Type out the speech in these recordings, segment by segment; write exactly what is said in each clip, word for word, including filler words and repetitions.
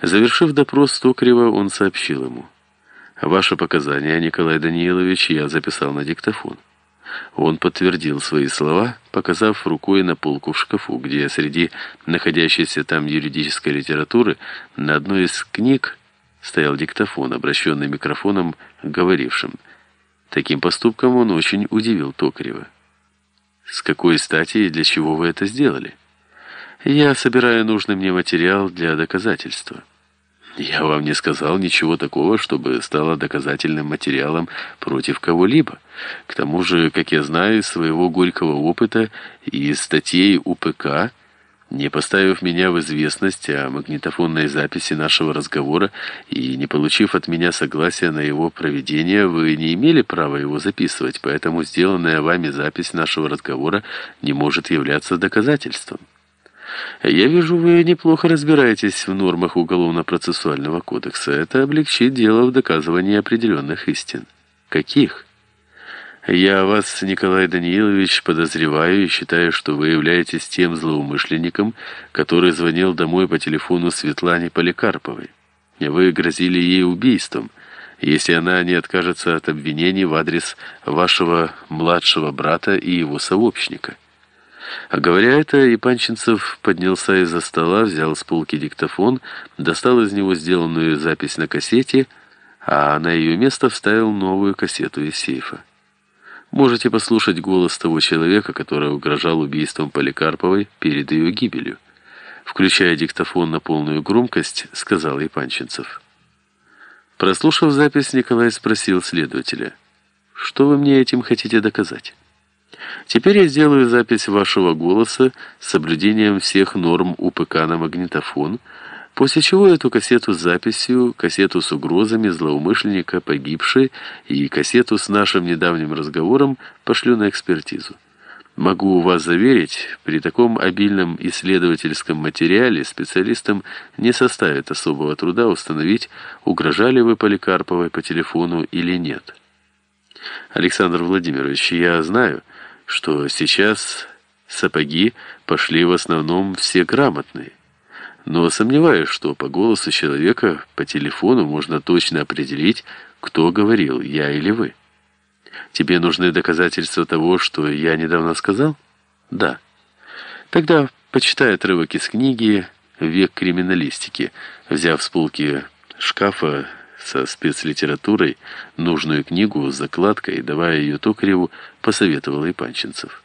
Завершив допрос Токарева, он сообщил ему: «Ваши показания, Николай Данилович, я записал на диктофон». Он подтвердил свои слова, показав рукой на полку в шкафу, где среди находящейся там юридической литературы на одной из книг стоял диктофон, обращенный микрофоном к говорившим. Таким поступком он очень удивил Токарева. «С какой стати и для чего вы это сделали?» «Я собираю нужный мне материал для доказательства». «Я вам не сказал ничего такого, чтобы стало доказательным материалом против кого-либо. К тому же, как я знаю из своего горького опыта и из статей У П К, не поставив меня в известность о магнитофонной записи нашего разговора и не получив от меня согласия на его проведение, вы не имели права его записывать, поэтому сделанная вами запись нашего разговора не может являться доказательством». «Я вижу, вы неплохо разбираетесь в нормах Уголовно-процессуального кодекса. Это облегчит дело в доказывании определенных истин». «Каких?» «Я вас, Николай Данилович, подозреваю и считаю, что вы являетесь тем злоумышленником, который звонил домой по телефону Светлане Поликарповой. Вы грозили ей убийством, если она не откажется от обвинений в адрес вашего младшего брата и его сообщника». А говоря это, Ипанченцев поднялся из-за стола, взял с полки диктофон, достал из него сделанную запись на кассете, а на ее место вставил новую кассету из сейфа. Можете послушать голос того человека, который угрожал убийством Поликарповой перед ее гибелью. Включая диктофон на полную громкость, сказал Ипанченцев. Прослушав запись, Николай спросил следователя: «Что вы мне этим хотите доказать?» «Теперь я сделаю запись вашего голоса с соблюдением всех норм У П К на магнитофон, после чего эту кассету с записью, кассету с угрозами злоумышленника погибшей и кассету с нашим недавним разговором пошлю на экспертизу. Могу вас заверить, при таком обильном исследовательском материале специалистам не составит особого труда установить, угрожали вы Поликарповой по телефону или нет». «Александр Владимирович, я знаю, что сейчас сапоги пошли в основном все грамотные, но сомневаюсь, что по голосу человека по телефону можно точно определить, кто говорил, я или вы. Тебе нужны доказательства того, что я недавно сказал?» «Да». «Тогда почитай отрывок из книги «Век криминалистики», взяв с полки шкафа со спецлитературой нужную книгу с закладкой, давая ее Токареву, посоветовал Ипанченцев.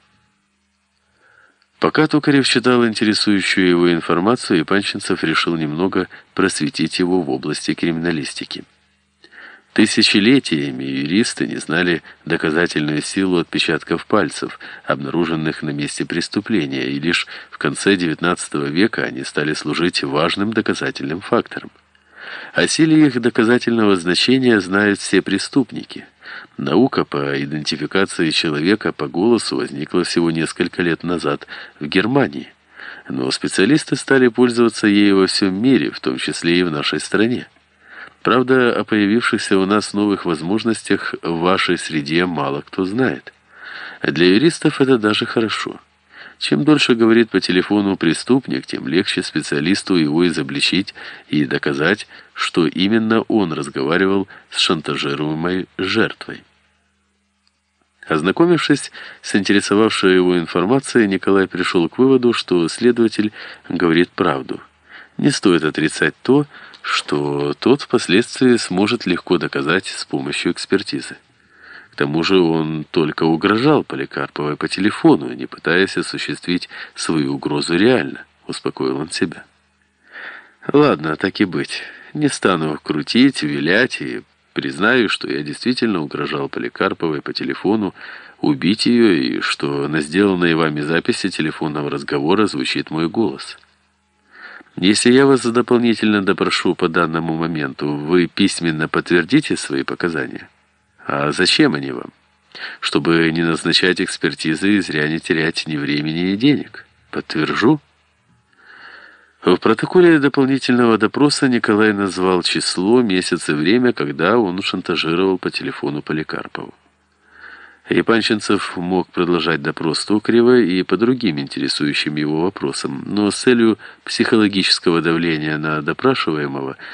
Пока Токарев читал интересующую его информацию, Ипанченцев решил немного просветить его в области криминалистики. Тысячелетиями юристы не знали доказательную силу отпечатков пальцев, обнаруженных на месте преступления, и лишь в конце девятнадцатого века они стали служить важным доказательным фактором. О силе их доказательного значения знают все преступники. Наука по идентификации человека по голосу возникла всего несколько лет назад в Германии, но специалисты стали пользоваться ею во всем мире, в том числе и в нашей стране. Правда, о появившихся у нас новых возможностях в вашей среде мало кто знает. Для юристов это даже хорошо. Чем дольше говорит по телефону преступник, тем легче специалисту его изобличить и доказать, что именно он разговаривал с шантажируемой жертвой. Ознакомившись с интересовавшей его информацией, Николай пришел к выводу, что следователь говорит правду. Не стоит отрицать то, что тот впоследствии сможет легко доказать с помощью экспертизы. К тому же он только угрожал Поликарповой по телефону, не пытаясь осуществить свою угрозу реально, успокоил он себя. «Ладно, так и быть. Не стану крутить, вилять и признаю, что я действительно угрожал Поликарповой по телефону убить ее, и что на сделанной вами записи телефонного разговора звучит мой голос. Если я вас дополнительно допрошу по данному моменту, вы письменно подтвердите свои показания? А зачем они вам? Чтобы не назначать экспертизы и зря не терять ни времени, ни денег. Подтвержу». В протоколе дополнительного допроса Николай назвал число, месяц и время, когда он шантажировал по телефону Поликарпову. И Панченцев мог продолжать допрос Токарева и по другим интересующим его вопросам, но с целью психологического давления на допрашиваемого